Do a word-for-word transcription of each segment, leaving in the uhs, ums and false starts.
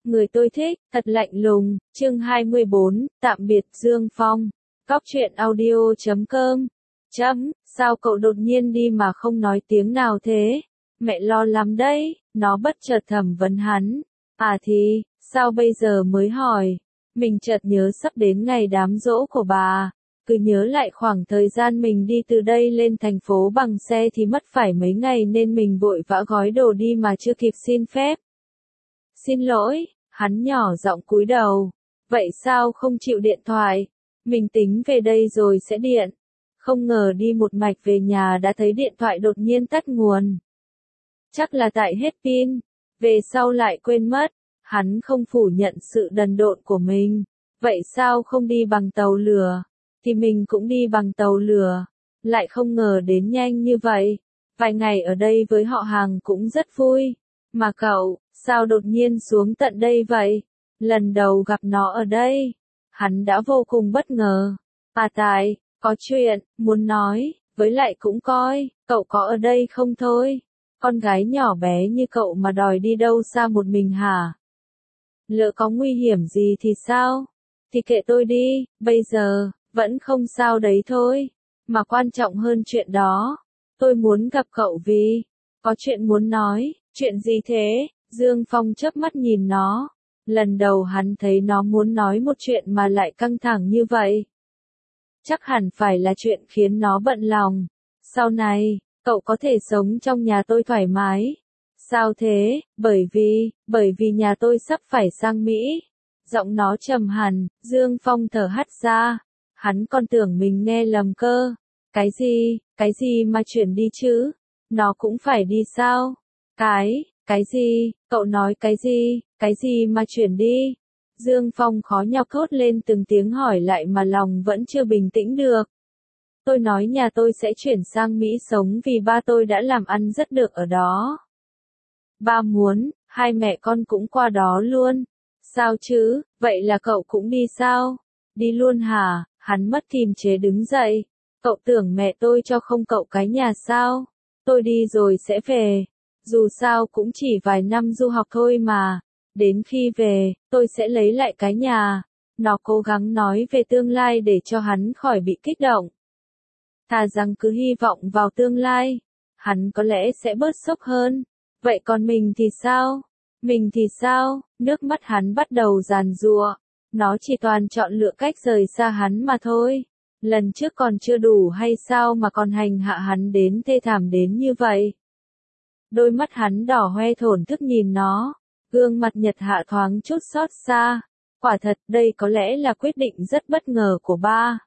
người tôi thích, thật lạnh lùng, chương hai mươi bốn, tạm biệt Dương Phong. Góc truyện audio chấm com. Chấm, sao cậu đột nhiên đi mà không nói tiếng nào thế? Mẹ lo lắm đấy, nó bất chợt thẩm vấn hắn. À thì, sao bây giờ mới hỏi? Mình chợt nhớ sắp đến ngày đám giỗ của bà. Cứ nhớ lại khoảng thời gian mình đi từ đây lên thành phố bằng xe thì mất phải mấy ngày nên mình vội vã gói đồ đi mà chưa kịp xin phép. Xin lỗi, hắn nhỏ giọng cúi đầu. Vậy sao không chịu điện thoại? Mình tính về đây rồi sẽ điện. Không ngờ đi một mạch về nhà đã thấy điện thoại đột nhiên tắt nguồn. Chắc là tại hết pin. Về sau lại quên mất. Hắn không phủ nhận sự đần độn của mình. Vậy sao không đi bằng tàu lửa? Thì mình cũng đi bằng tàu lửa. Lại không ngờ đến nhanh như vậy. Vài ngày ở đây với họ hàng cũng rất vui. Mà cậu, sao đột nhiên xuống tận đây vậy? Lần đầu gặp nó ở đây. Hắn đã vô cùng bất ngờ. À tại, có chuyện, muốn nói, với lại cũng coi, cậu có ở đây không thôi. Con gái nhỏ bé như cậu mà đòi đi đâu xa một mình hả? Lỡ có nguy hiểm gì thì sao? Thì kệ tôi đi, bây giờ, vẫn không sao đấy thôi. Mà quan trọng hơn chuyện đó, tôi muốn gặp cậu vì, có chuyện muốn nói. Chuyện gì thế? Dương Phong chớp mắt nhìn nó. Lần đầu hắn thấy nó muốn nói một chuyện mà lại căng thẳng như vậy. Chắc hẳn phải là chuyện khiến nó bận lòng. Sau này, cậu có thể sống trong nhà tôi thoải mái. Sao thế? Bởi vì, bởi vì nhà tôi sắp phải sang Mỹ. Giọng nó trầm hẳn, Dương Phong thở hắt ra. Hắn còn tưởng mình nghe lầm cơ. Cái gì, cái gì mà chuyển đi chứ? Nó cũng phải đi sao? Cái, cái gì, cậu nói cái gì, cái gì mà chuyển đi? Dương Phong khó nhọc thốt lên từng tiếng hỏi lại mà lòng vẫn chưa bình tĩnh được. Tôi nói nhà tôi sẽ chuyển sang Mỹ sống vì ba tôi đã làm ăn rất được ở đó. Ba muốn, hai mẹ con cũng qua đó luôn. Sao chứ, vậy là cậu cũng đi sao? Đi luôn hả? Hắn mất kìm chế đứng dậy. Cậu tưởng mẹ tôi cho không cậu cái nhà sao? Tôi đi rồi sẽ về. Dù sao cũng chỉ vài năm du học thôi mà. Đến khi về, tôi sẽ lấy lại cái nhà. Nó cố gắng nói về tương lai để cho hắn khỏi bị kích động. Thà rằng cứ hy vọng vào tương lai. Hắn có lẽ sẽ bớt sốc hơn. Vậy còn mình thì sao? Mình thì sao? Nước mắt hắn bắt đầu giàn giụa. Nó chỉ toàn chọn lựa cách rời xa hắn mà thôi. Lần trước còn chưa đủ hay sao mà còn hành hạ hắn đến thê thảm đến như vậy? Đôi mắt hắn đỏ hoe thổn thức nhìn nó. Gương mặt Nhật Hạ thoáng chút xót xa. Quả thật, đây có lẽ là quyết định rất bất ngờ của ba.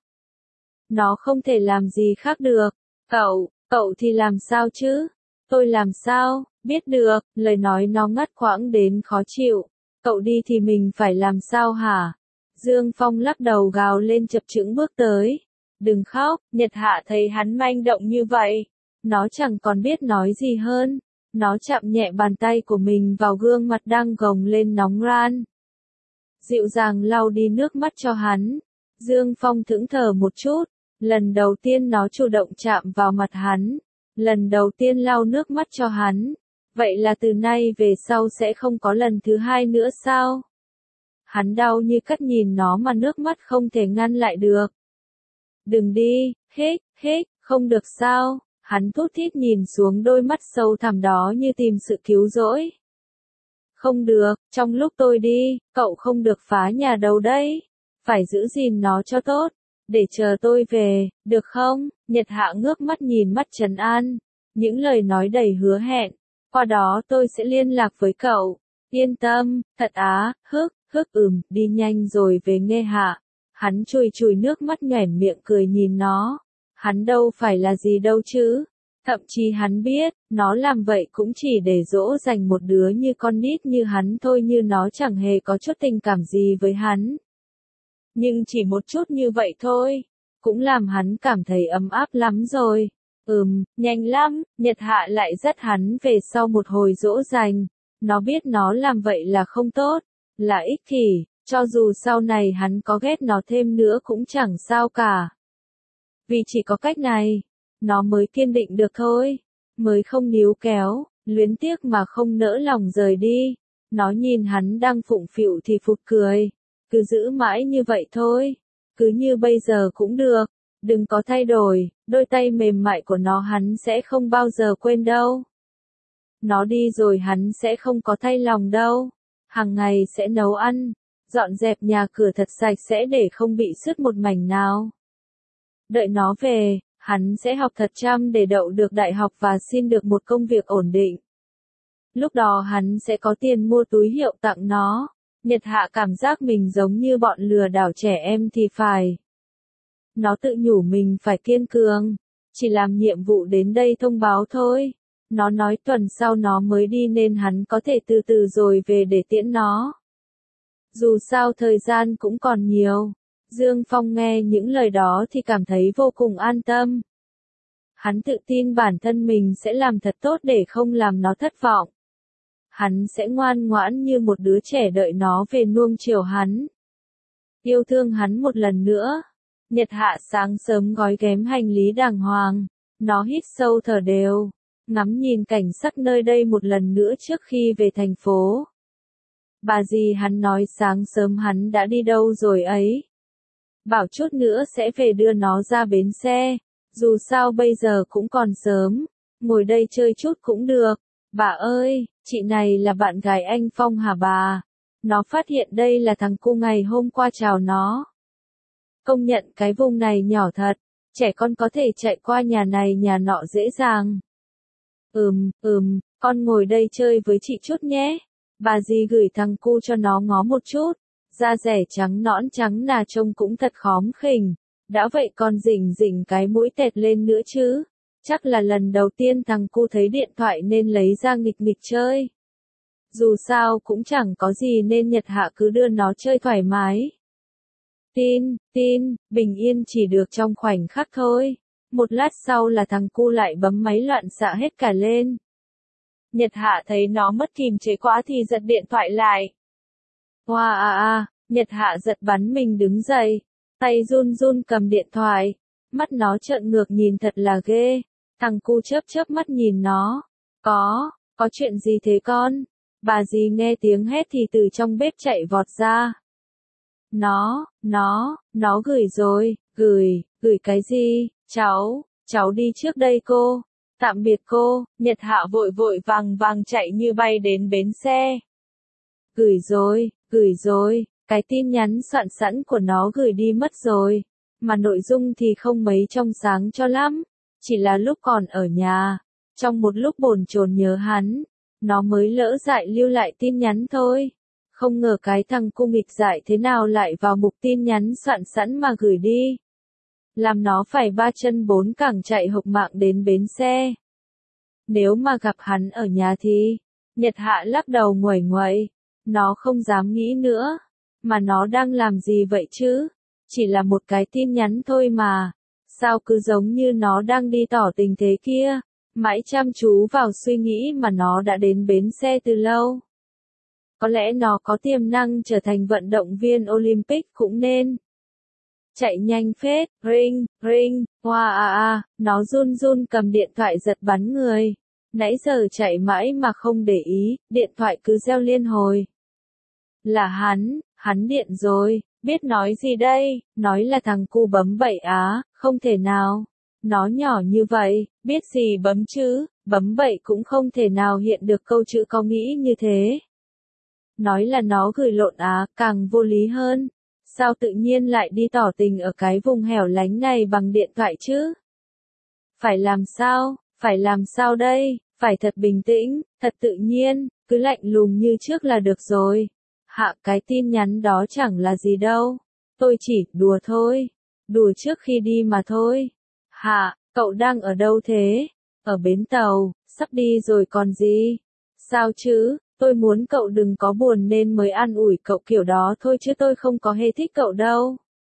Nó không thể làm gì khác được. Cậu, cậu thì làm sao chứ? Tôi làm sao, biết được, lời nói nó ngắt quãng đến khó chịu. Cậu đi thì mình phải làm sao hả? Dương Phong lắc đầu gào lên chập chững bước tới. Đừng khóc, Nhật Hạ thấy hắn manh động như vậy. Nó chẳng còn biết nói gì hơn. Nó chạm nhẹ bàn tay của mình vào gương mặt đang gồng lên nóng ran. Dịu dàng lau đi nước mắt cho hắn. Dương Phong thẫn thờ một chút. Lần đầu tiên nó chủ động chạm vào mặt hắn. Lần đầu tiên lau nước mắt cho hắn. Vậy là từ nay về sau sẽ không có lần thứ hai nữa sao? Hắn đau như cắt nhìn nó mà nước mắt không thể ngăn lại được. Đừng đi, hít, hít, không được sao? Hắn thút thít nhìn xuống đôi mắt sâu thẳm đó như tìm sự cứu rỗi. Không được, trong lúc tôi đi, cậu không được phá nhà đâu đấy. Phải giữ gìn nó cho tốt. Để chờ tôi về, được không? Nhật Hạ ngước mắt nhìn mắt trấn an. Những lời nói đầy hứa hẹn. Qua đó tôi sẽ liên lạc với cậu. Yên tâm, thật á, hức, hức ừm, đi nhanh rồi về nghe Hạ. Hắn chùi chùi nước mắt nhoẻn miệng cười nhìn nó. Hắn đâu phải là gì đâu chứ. Thậm chí hắn biết, nó làm vậy cũng chỉ để dỗ dành một đứa như con nít như hắn thôi, như nó chẳng hề có chút tình cảm gì với hắn. Nhưng chỉ một chút như vậy thôi, cũng làm hắn cảm thấy ấm áp lắm rồi. Ừm, nhanh lắm, Nhật Hạ lại dắt hắn về sau một hồi dỗ dành. Nó biết nó làm vậy là không tốt, là ích kỷ, cho dù sau này hắn có ghét nó thêm nữa cũng chẳng sao cả. Vì chỉ có cách này, nó mới kiên định được thôi, mới không níu kéo, luyến tiếc mà không nỡ lòng rời đi. Nó nhìn hắn đang phụng phịu thì phụt cười. Cứ giữ mãi như vậy thôi. Cứ như bây giờ cũng được. Đừng có thay đổi, đôi tay mềm mại của nó hắn sẽ không bao giờ quên đâu. Nó đi rồi hắn sẽ không có thay lòng đâu. Hàng ngày sẽ nấu ăn, dọn dẹp nhà cửa thật sạch sẽ để không bị sứt một mảnh nào. Đợi nó về, hắn sẽ học thật chăm để đậu được đại học và xin được một công việc ổn định. Lúc đó hắn sẽ có tiền mua túi hiệu tặng nó. Nhật Hạ cảm giác mình giống như bọn lừa đảo trẻ em thì phải. Nó tự nhủ mình phải kiên cường, chỉ làm nhiệm vụ đến đây thông báo thôi. Nó nói tuần sau nó mới đi nên hắn có thể từ từ rồi về để tiễn nó. Dù sao thời gian cũng còn nhiều. Dương Phong nghe những lời đó thì cảm thấy vô cùng an tâm. Hắn tự tin bản thân mình sẽ làm thật tốt để không làm nó thất vọng. Hắn sẽ ngoan ngoãn như một đứa trẻ đợi nó về nuông chiều hắn. Yêu thương hắn một lần nữa. Nhật Hạ sáng sớm gói ghém hành lý đàng hoàng. Nó hít sâu thở đều. Ngắm nhìn cảnh sắc nơi đây một lần nữa trước khi về thành phố. Bà dì hắn nói sáng sớm hắn đã đi đâu rồi ấy. Bảo chút nữa sẽ về đưa nó ra bến xe. Dù sao bây giờ cũng còn sớm. Ngồi đây chơi chút cũng được. Bà ơi, chị này là bạn gái anh Phong hả bà? Nó phát hiện đây là thằng cu ngày hôm qua chào nó. Công nhận cái vùng này nhỏ thật. Trẻ con có thể chạy qua nhà này nhà nọ dễ dàng. Ừm, ừm, con ngồi đây chơi với chị chút nhé. Bà dì gửi thằng cu cho nó ngó một chút. Da rẻ trắng nõn trắng nà trông cũng thật khóm khỉnh. Đã vậy còn rỉnh rỉnh cái mũi tẹt lên nữa chứ. Chắc là lần đầu tiên thằng cu thấy điện thoại nên lấy ra nghịch nghịch chơi. Dù sao cũng chẳng có gì nên Nhật Hạ cứ đưa nó chơi thoải mái. Tin, tin, bình yên chỉ được trong khoảnh khắc thôi. Một lát sau là thằng cu lại bấm máy loạn xạ hết cả lên. Nhật Hạ thấy nó mất kìm chế quá thì giật điện thoại lại. Hoa à à, Nhật Hạ giật bắn mình đứng dậy. Tay run run cầm điện thoại. Mắt nó trợn ngược nhìn thật là ghê. Thằng cu chớp chớp mắt nhìn nó. Có, có chuyện gì thế con? Bà dì nghe tiếng hét thì từ trong bếp chạy vọt ra. Nó, nó, nó gửi rồi, gửi, gửi cái gì? Cháu, cháu đi trước đây cô. Tạm biệt cô. Nhật Hạ vội vội vàng vàng chạy như bay đến bến xe. Gửi rồi, gửi rồi, cái tin nhắn soạn sẵn của nó gửi đi mất rồi. Mà nội dung thì không mấy trong sáng cho lắm. Chỉ là lúc còn ở nhà, trong một lúc bồn chồn nhớ hắn, nó mới lỡ dại lưu lại tin nhắn thôi. Không ngờ cái thằng cu nghịch dại thế nào lại vào mục tin nhắn soạn sẵn mà gửi đi. Làm nó phải ba chân bốn cẳng chạy hộc mạng đến bến xe. Nếu mà gặp hắn ở nhà thì, Nhật Hạ lắc đầu nguẩy nguẩy. Nó không dám nghĩ nữa. Mà nó đang làm gì vậy chứ? Chỉ là một cái tin nhắn thôi mà. Sao cứ giống như nó đang đi tỏ tình thế kia. Mãi chăm chú vào suy nghĩ mà nó đã đến bến xe từ lâu. Có lẽ nó có tiềm năng trở thành vận động viên Olympic cũng nên. Chạy nhanh phết, ring, ring, hoa à à, nó run run cầm điện thoại giật bắn người. Nãy giờ chạy mãi mà không để ý, điện thoại cứ reo liên hồi. Là hắn, hắn điện rồi, biết nói gì đây, nói là thằng cu bấm bậy á, không thể nào. Nó nhỏ như vậy, biết gì bấm chứ, bấm bậy cũng không thể nào hiện được câu chữ có nghĩ như thế. Nói là nó gửi lộn á, càng vô lý hơn. Sao tự nhiên lại đi tỏ tình ở cái vùng hẻo lánh này bằng điện thoại chứ? Phải làm sao, phải làm sao đây, phải thật bình tĩnh, thật tự nhiên, cứ lạnh lùng như trước là được rồi. Hạ cái tin nhắn đó chẳng là gì đâu. Tôi chỉ đùa thôi. Đùa trước khi đi mà thôi. Hạ, cậu đang ở đâu thế? Ở bến tàu, sắp đi rồi còn gì? Sao chứ, tôi muốn cậu đừng có buồn nên mới an ủi cậu kiểu đó thôi chứ tôi không có hề thích cậu đâu.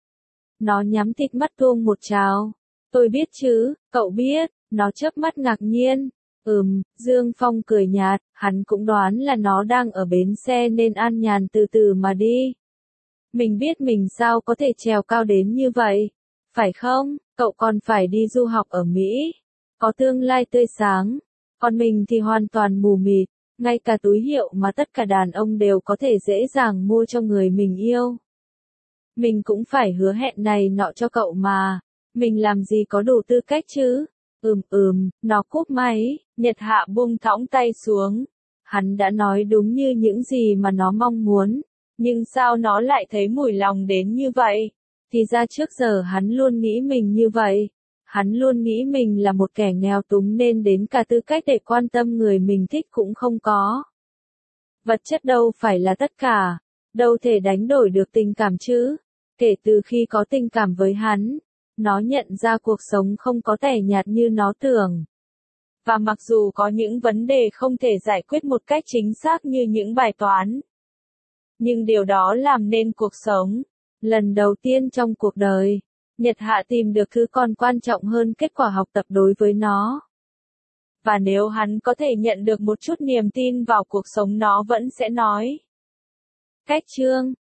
Nó nhắm tịt mắt tuông một trào. Tôi biết chứ, cậu biết, nó chớp mắt ngạc nhiên. Ừm, Dương Phong cười nhạt, hắn cũng đoán là nó đang ở bến xe nên an nhàn từ từ mà đi. Mình biết mình sao có thể trèo cao đến như vậy. Phải không, cậu còn phải đi du học ở Mỹ. Có tương lai tươi sáng. Còn mình thì hoàn toàn mù mịt. Ngay cả túi hiệu mà tất cả đàn ông đều có thể dễ dàng mua cho người mình yêu. Mình cũng phải hứa hẹn này nọ cho cậu mà. Mình làm gì có đủ tư cách chứ? Ừm ừm, nó cúp máy, Nhật Hạ buông thõng tay xuống. Hắn đã nói đúng như những gì mà nó mong muốn. Nhưng sao nó lại thấy mùi lòng đến như vậy? Thì ra trước giờ hắn luôn nghĩ mình như vậy. Hắn luôn nghĩ mình là một kẻ nghèo túng nên đến cả tư cách để quan tâm người mình thích cũng không có. Vật chất đâu phải là tất cả. Đâu thể đánh đổi được tình cảm chứ. Kể từ khi có tình cảm với hắn, nó nhận ra cuộc sống không có tẻ nhạt như nó tưởng. Và mặc dù có những vấn đề không thể giải quyết một cách chính xác như những bài toán, nhưng điều đó làm nên cuộc sống. Lần đầu tiên trong cuộc đời, Nhật Hạ tìm được thứ còn quan trọng hơn kết quả học tập đối với nó. Và nếu hắn có thể nhận được một chút niềm tin vào cuộc sống nó vẫn sẽ nói. Cách chương